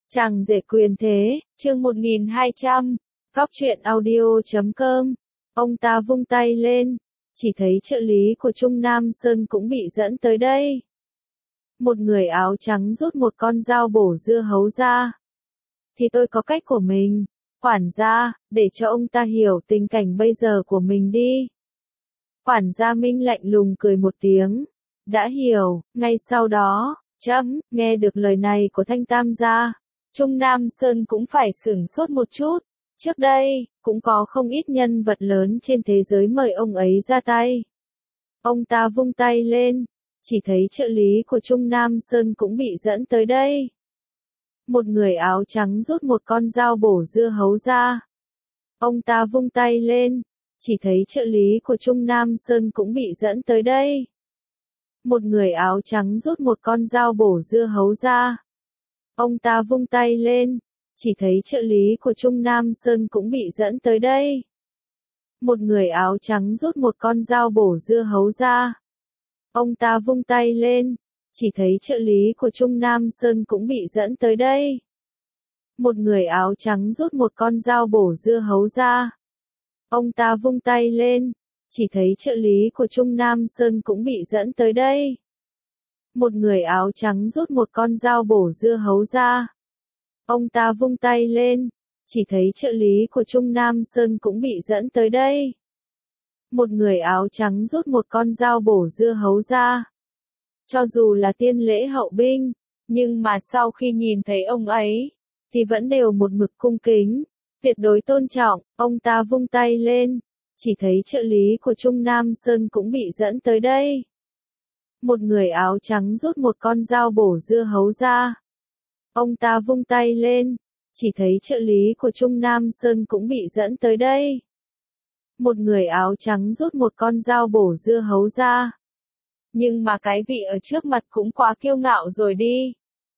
Chàng rể quyền thế, chương 1200, Góc truyện audio.com. Ông ta vung tay lên, chỉ thấy trợ lý của Trung Nam Sơn cũng bị dẫn tới đây. Một người áo trắng rút một con dao bổ dưa hấu ra. Thì tôi có cách của mình, quản gia, để cho ông ta hiểu tình cảnh bây giờ của mình đi. Quản gia Minh lạnh lùng cười một tiếng. Đã hiểu, ngay sau đó, nghe được lời này của Thanh Tam gia, Trung Nam Sơn cũng phải sửng sốt một chút. Trước đây, cũng có không ít nhân vật lớn trên thế giới mời ông ấy ra tay. Ông ta vung tay lên, chỉ thấy trợ lý của Trung Nam Sơn cũng bị dẫn tới đây. Một người áo trắng rút một con dao bổ dưa hấu ra. Ông ta vung tay lên, chỉ thấy trợ lý của Trung Nam Sơn cũng bị dẫn tới đây. Một người áo trắng rút một con dao bổ dưa hấu ra. Ông ta vung tay lên, chỉ thấy trợ lý của Trung Nam Sơn cũng bị dẫn tới đây. Một người áo trắng rút một con dao bổ dưa hấu ra. Ông ta vung tay lên, chỉ thấy trợ lý của Trung Nam Sơn cũng bị dẫn tới đây. Một người áo trắng rút một con dao bổ dưa hấu ra. Ông ta vung tay lên, chỉ thấy trợ lý của Trung Nam Sơn cũng bị dẫn tới đây. Một người áo trắng rút một con dao bổ dưa hấu ra. Ông ta vung tay lên, chỉ thấy trợ lý của Trung Nam Sơn cũng bị dẫn tới đây. Một người áo trắng rút một con dao bổ dưa hấu ra. Cho dù là tiên lễ hậu binh, nhưng mà sau khi nhìn thấy ông ấy, thì vẫn đều một mực cung kính, tuyệt đối tôn trọng. Ông ta vung tay lên, chỉ thấy trợ lý của Trung Nam Sơn cũng bị dẫn tới đây. Một người áo trắng rút một con dao bổ dưa hấu ra. Ông ta vung tay lên, chỉ thấy trợ lý của Trung Nam Sơn cũng bị dẫn tới đây. Một người áo trắng rút một con dao bổ dưa hấu ra. Nhưng mà cái vị ở trước mặt cũng quá kiêu ngạo rồi đi.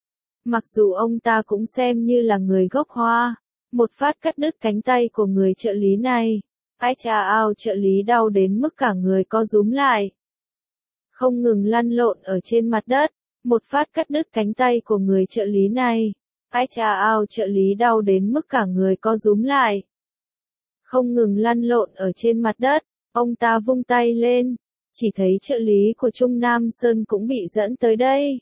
Mặc dù ông ta cũng xem như là người gốc Hoa, một phát cắt đứt cánh tay của người trợ lý này. Ai chà ao, trợ lý đau đến mức cả người co rúm lại. Không ngừng lăn lộn ở trên mặt đất, một phát cắt đứt cánh tay của người trợ lý này. Ai chà ao, trợ lý đau đến mức cả người co rúm lại. Không ngừng lăn lộn ở trên mặt đất, ông ta vung tay lên, chỉ thấy trợ lý của Trung Nam Sơn cũng bị dẫn tới đây.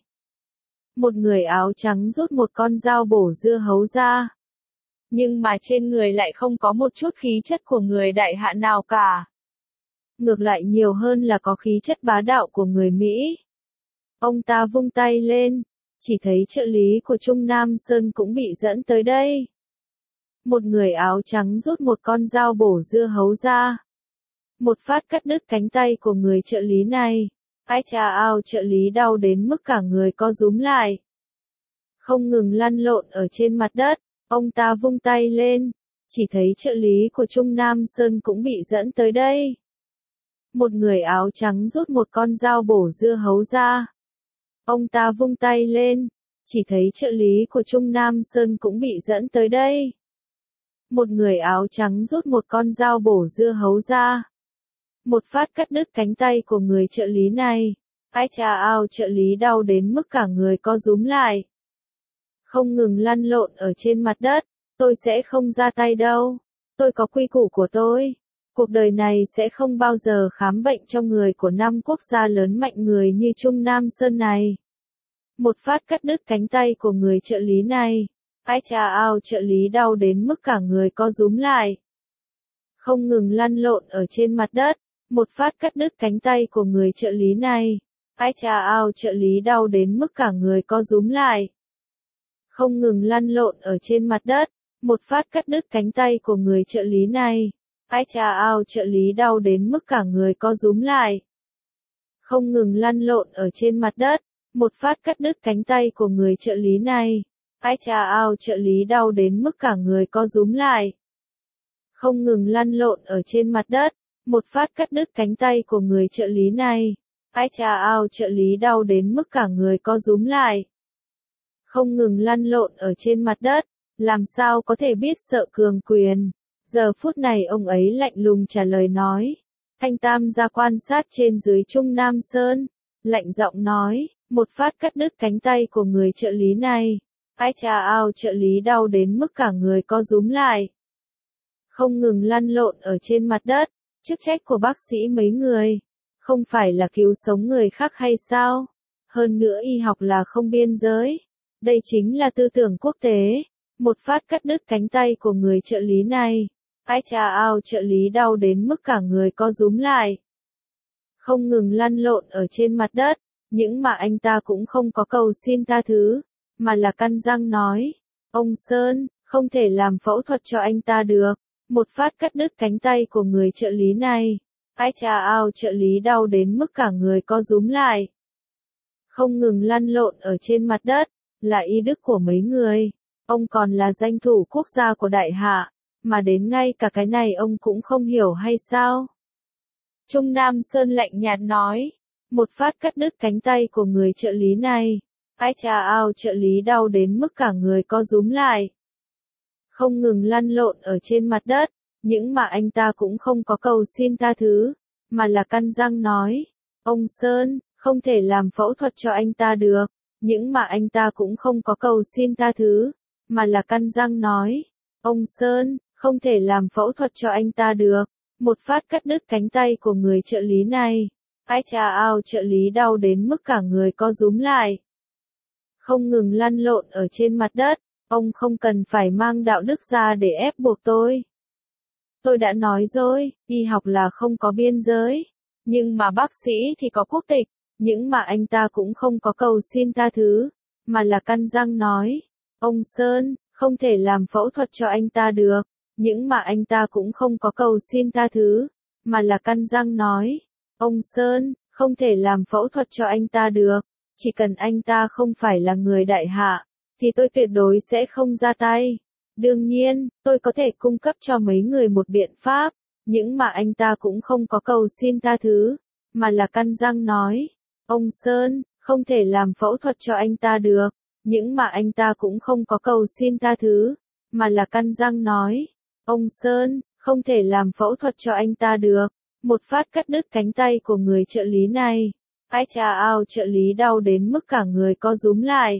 Một người áo trắng rút một con dao bổ dưa hấu ra. Nhưng mà trên người lại không có một chút khí chất của người đại hạ nào cả. Ngược lại nhiều hơn là có khí chất bá đạo của người Mỹ. Ông ta vung tay lên, chỉ thấy trợ lý của Trung Nam Sơn cũng bị dẫn tới đây. Một người áo trắng rút một con dao bổ dưa hấu ra. Một phát cắt đứt cánh tay của người trợ lý này. Ai chà ao, trợ lý đau đến mức cả người co rúm lại. Không ngừng lăn lộn ở trên mặt đất, ông ta vung tay lên, chỉ thấy trợ lý của Trung Nam Sơn cũng bị dẫn tới đây. Một người áo trắng rút một con dao bổ dưa hấu ra. Ông ta vung tay lên, chỉ thấy trợ lý của Trung Nam Sơn cũng bị dẫn tới đây. Một người áo trắng rút một con dao bổ dưa hấu ra. Một phát cắt đứt cánh tay của người trợ lý này. Ai chà ao, trợ lý đau đến mức cả người co rúm lại. Không ngừng lăn lộn ở trên mặt đất. Tôi sẽ không ra tay đâu. Tôi có quy củ của tôi. Cuộc đời này sẽ không bao giờ khám bệnh cho người của 5 quốc gia lớn mạnh người như Trung Nam Sơn này. Một phát cắt đứt cánh tay của người trợ lý này. Ai chà ao, trợ lý đau đến mức cả người co rúm lại. Không ngừng lăn lộn ở trên mặt đất. Một phát cắt đứt cánh tay của người trợ lý này. Ai chà ao, trợ lý đau đến mức cả người co rúm lại. Không ngừng lăn lộn ở trên mặt đất. Một phát cắt đứt cánh tay của người trợ lý này. Ai chà ao, trợ lý đau đến mức cả người co rúm lại. Không ngừng lăn lộn ở trên mặt đất. Một phát cắt đứt cánh tay của người trợ lý này. Ai chà ao, trợ lý đau đến mức cả người co rúm lại. Không ngừng lăn lộn ở trên mặt đất. Một phát cắt đứt cánh tay của người trợ lý này. Ai chà ao, trợ lý đau đến mức cả người co rúm lại. Không ngừng lăn lộn ở trên mặt đất. Làm sao có thể biết sợ cường quyền. Giờ phút này ông ấy lạnh lùng trả lời nói. Thanh Tam gia quan sát trên dưới Trung Nam Sơn. Lạnh giọng nói, một phát cắt đứt cánh tay của người trợ lý này. Ai chà ao, trợ lý đau đến mức cả người co rúm lại. Không ngừng lăn lộn ở trên mặt đất, chức trách của bác sĩ mấy người, không phải là cứu sống người khác hay sao? Hơn nữa y học là không biên giới. Đây chính là tư tưởng quốc tế. Một phát cắt đứt cánh tay của người trợ lý này. Ai chà ao, trợ lý đau đến mức cả người co rúm lại. Không ngừng lăn lộn ở trên mặt đất, nhưng mà anh ta cũng không có cầu xin tha thứ, mà là căn răng nói, ông Sơn, không thể làm phẫu thuật cho anh ta được. Một phát cắt đứt cánh tay của người trợ lý này. Ai chà ao, trợ lý đau đến mức cả người co rúm lại. Không ngừng lăn lộn ở trên mặt đất, là y đức của mấy người. Ông còn là danh thủ quốc gia của đại hạ, mà đến ngay cả cái này ông cũng không hiểu hay sao? Trung Nam Sơn lạnh nhạt nói, một phát cắt đứt cánh tay của người trợ lý này. Ai chà ao, trợ lý đau đến mức cả người co rúm lại. Không ngừng lăn lộn ở trên mặt đất, nhưng mà anh ta cũng không có cầu xin tha thứ, mà là căn răng nói, ông Sơn, không thể làm phẫu thuật cho anh ta được, nhưng mà anh ta cũng không có cầu xin tha thứ, mà là căn răng nói, ông Sơn, không thể làm phẫu thuật cho anh ta được. Một phát cắt đứt cánh tay của người trợ lý này. Ai chà ao, trợ lý đau đến mức cả người co rúm lại. Không ngừng lăn lộn ở trên mặt đất, ông không cần phải mang đạo đức ra để ép buộc tôi. Tôi đã nói rồi, y học là không có biên giới, nhưng mà bác sĩ thì có quốc tịch, nhưng mà anh ta cũng không có cầu xin tha thứ, mà là căn răng nói, ông Sơn, không thể làm phẫu thuật cho anh ta được. Nhưng mà anh ta cũng không có cầu xin tha thứ, mà là căn răng nói, ông Sơn, không thể làm phẫu thuật cho anh ta được, chỉ cần anh ta không phải là người đại hạ, thì tôi tuyệt đối sẽ không ra tay. Đương nhiên, tôi có thể cung cấp cho mấy người một biện pháp, nhưng mà anh ta cũng không có cầu xin tha thứ, mà là căn răng nói, ông Sơn, không thể làm phẫu thuật cho anh ta được, nhưng mà anh ta cũng không có cầu xin tha thứ, mà là căn răng nói, ông Sơn, không thể làm phẫu thuật cho anh ta được. Một phát cắt đứt cánh tay của người trợ lý này. Ai chà ao, trợ lý đau đến mức cả người co rúm lại.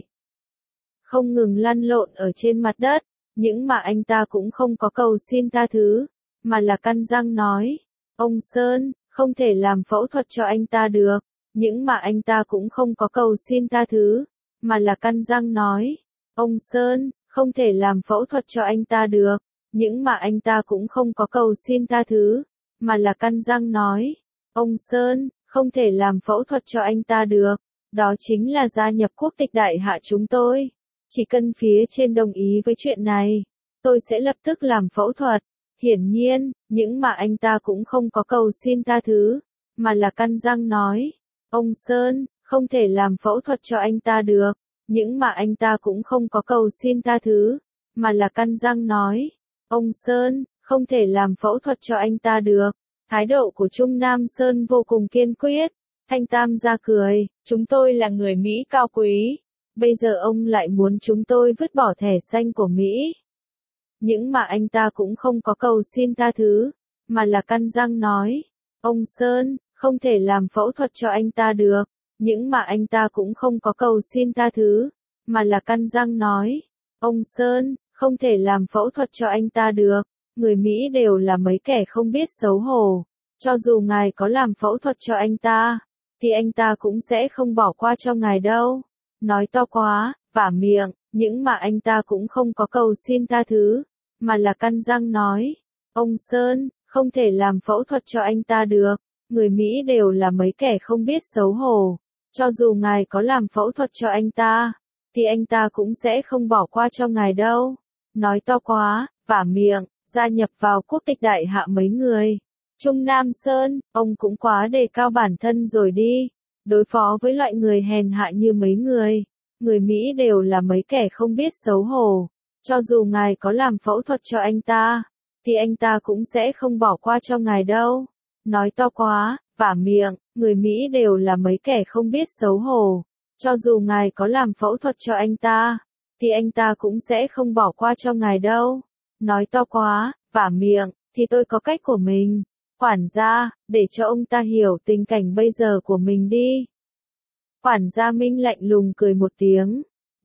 Không ngừng lăn lộn ở trên mặt đất, nhưng mà anh ta cũng không có cầu xin tha thứ, mà là căn răng nói, ông Sơn, không thể làm phẫu thuật cho anh ta được, nhưng mà anh ta cũng không có cầu xin tha thứ, mà là căn răng nói, ông Sơn, không thể làm phẫu thuật cho anh ta được. Nhưng mà anh ta cũng không có cầu xin tha thứ, mà là căn răng nói, ông Sơn, không thể làm phẫu thuật cho anh ta được, đó chính là gia nhập quốc tịch đại hạ chúng tôi. Chỉ cần phía trên đồng ý với chuyện này, tôi sẽ lập tức làm phẫu thuật. Hiển nhiên, nhưng mà anh ta cũng không có cầu xin tha thứ, mà là căn răng nói, ông Sơn, không thể làm phẫu thuật cho anh ta được, nhưng mà anh ta cũng không có cầu xin tha thứ, mà là căn răng nói, ông Sơn, không thể làm phẫu thuật cho anh ta được. Thái độ của Trung Nam Sơn vô cùng kiên quyết. Thanh Tam ra cười, chúng tôi là người Mỹ cao quý. Bây giờ ông lại muốn chúng tôi vứt bỏ thẻ xanh của Mỹ. Nhưng mà anh ta cũng không có cầu xin tha thứ, mà là căn răng nói. Ông Sơn, không thể làm phẫu thuật cho anh ta được. Nhưng mà anh ta cũng không có cầu xin tha thứ, mà là căn răng nói. Ông Sơn, không thể làm phẫu thuật cho anh ta được. Người Mỹ đều là mấy kẻ không biết xấu hổ. Cho dù ngài có làm phẫu thuật cho anh ta, thì anh ta cũng sẽ không bỏ qua cho ngài đâu. Nói to quá, vả miệng, nhưng mà anh ta cũng không có cầu xin tha thứ, mà là căn răng nói. Ông Sơn, không thể làm phẫu thuật cho anh ta được. Người Mỹ đều là mấy kẻ không biết xấu hổ. Cho dù ngài có làm phẫu thuật cho anh ta, thì anh ta cũng sẽ không bỏ qua cho ngài đâu. Nói to quá, vả miệng, gia nhập vào quốc tịch đại hạ mấy người. Trung Nam Sơn, ông cũng quá đề cao bản thân rồi đi. Đối phó với loại người hèn hạ như mấy người. Người Mỹ đều là mấy kẻ không biết xấu hổ. Cho dù ngài có làm phẫu thuật cho anh ta, thì anh ta cũng sẽ không bỏ qua cho ngài đâu. Nói to quá, vả miệng, người Mỹ đều là mấy kẻ không biết xấu hổ. Cho dù ngài có làm phẫu thuật cho anh ta, thì anh ta cũng sẽ không bỏ qua cho ngài đâu. Nói to quá, vả miệng, thì tôi có cách của mình. Quản gia, để cho ông ta hiểu tình cảnh bây giờ của mình đi. Quản gia Minh lạnh lùng cười một tiếng.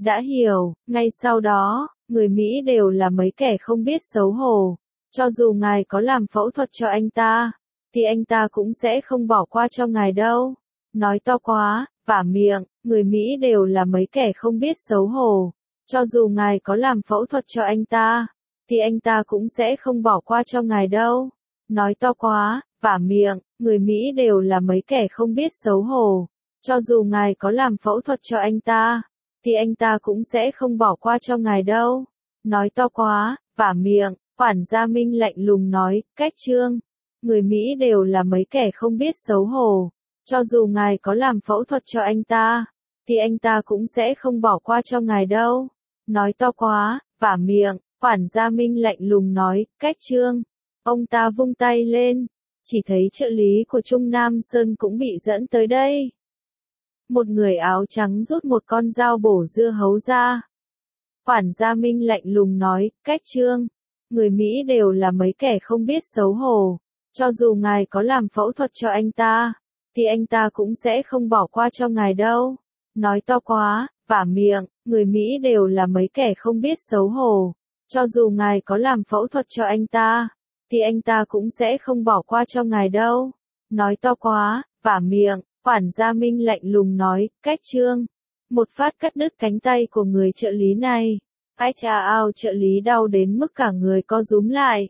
Đã hiểu, ngay sau đó, người Mỹ đều là mấy kẻ không biết xấu hổ. Cho dù ngài có làm phẫu thuật cho anh ta, thì anh ta cũng sẽ không bỏ qua cho ngài đâu. Nói to quá, vả miệng, người Mỹ đều là mấy kẻ không biết xấu hổ. Cho dù ngài có làm phẫu thuật cho anh ta, thì anh ta cũng sẽ không bỏ qua cho ngài đâu. Nói to quá, vả miệng, người Mỹ đều là mấy kẻ không biết xấu hổ. Cho dù ngài có làm phẫu thuật cho anh ta, thì anh ta cũng sẽ không bỏ qua cho ngài đâu. Nói to quá, vả miệng, quản gia Minh lạnh lùng nói, cách trương. Người Mỹ đều là mấy kẻ không biết xấu hổ. Cho dù ngài có làm phẫu thuật cho anh ta, thì anh ta cũng sẽ không bỏ qua cho ngài đâu. Nói to quá, vả miệng, quản gia Minh lạnh lùng nói, cách trương. Ông ta vung tay lên, chỉ thấy trợ lý của Trung Nam Sơn cũng bị dẫn tới đây. Một người áo trắng rút một con dao bổ dưa hấu ra. Quản gia Minh lạnh lùng nói, cách trương. Người Mỹ đều là mấy kẻ không biết xấu hổ. Cho dù ngài có làm phẫu thuật cho anh ta, thì anh ta cũng sẽ không bỏ qua cho ngài đâu. Nói to quá, vả miệng, người Mỹ đều là mấy kẻ không biết xấu hổ. Cho dù ngài có làm phẫu thuật cho anh ta, thì anh ta cũng sẽ không bỏ qua cho ngài đâu. Nói to quá, vả miệng, quản gia Minh lạnh lùng nói, cách trương. Một phát cắt đứt cánh tay của người trợ lý này. Ai chà ao, trợ lý đau đến mức cả người co rúm lại.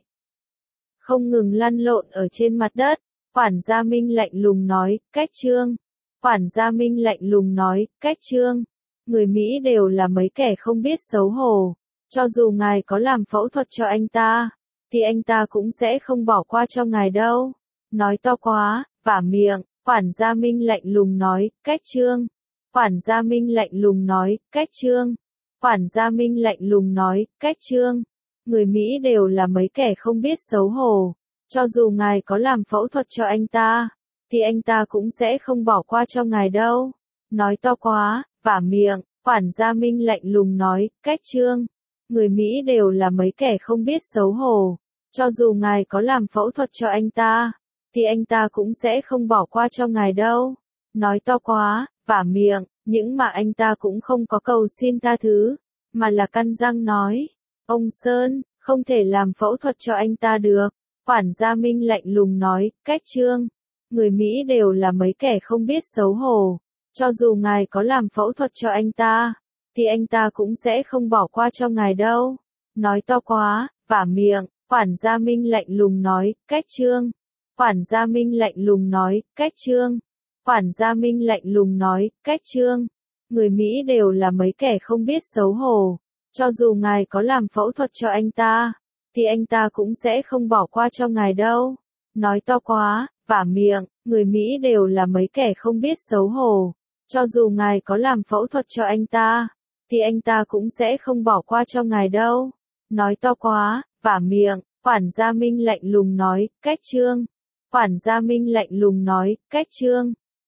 Không ngừng lăn lộn ở trên mặt đất. Quản gia Minh lạnh lùng nói, cách trương. Quản gia Minh lạnh lùng nói, cách trương. Người Mỹ đều là mấy kẻ không biết xấu hổ. Cho dù ngài có làm phẫu thuật cho anh ta, thì anh ta cũng sẽ không bỏ qua cho ngài đâu. Nói to quá, vả miệng, quản gia Minh lạnh lùng nói, cách trương. Quản gia Minh lạnh lùng nói, cách trương. Quản gia Minh lạnh lùng nói, cách trương. Người Mỹ đều là mấy kẻ không biết xấu hổ. Cho dù ngài có làm phẫu thuật cho anh ta, thì anh ta cũng sẽ không bỏ qua cho ngài đâu. Nói to quá, vả miệng, quản gia Minh lạnh lùng nói, cách trương. Người Mỹ đều là mấy kẻ không biết xấu hổ. Cho dù ngài có làm phẫu thuật cho anh ta, thì anh ta cũng sẽ không bỏ qua cho ngài đâu. Nói to quá, vả miệng, những mà anh ta cũng không có cầu xin tha thứ, mà là căn răng nói. Ông Sơn, không thể làm phẫu thuật cho anh ta được. Quản gia Minh lạnh lùng nói, cách trương. Người Mỹ đều là mấy kẻ không biết xấu hổ. Cho dù ngài có làm phẫu thuật cho anh ta, thì anh ta cũng sẽ không bỏ qua cho ngài đâu. Nói to quá, vả miệng, quản gia Minh lạnh lùng nói, cách trương. Quản gia Minh lạnh lùng nói, cách trương. Quản gia Minh lạnh lùng nói, cách trương. Người Mỹ đều là mấy kẻ không biết xấu hổ. Cho dù ngài có làm phẫu thuật cho anh ta, thì anh ta cũng sẽ không bỏ qua cho ngài đâu. Nói to quá, vả miệng, người Mỹ đều là mấy kẻ không biết xấu hổ. Cho dù ngài có làm phẫu thuật cho anh ta, thì anh ta cũng sẽ không bỏ qua cho ngài đâu. Nói to quá, vả miệng, quản gia Minh lạnh lùng nói, cách trương. Quản gia Minh lạnh lùng nói, cách trương.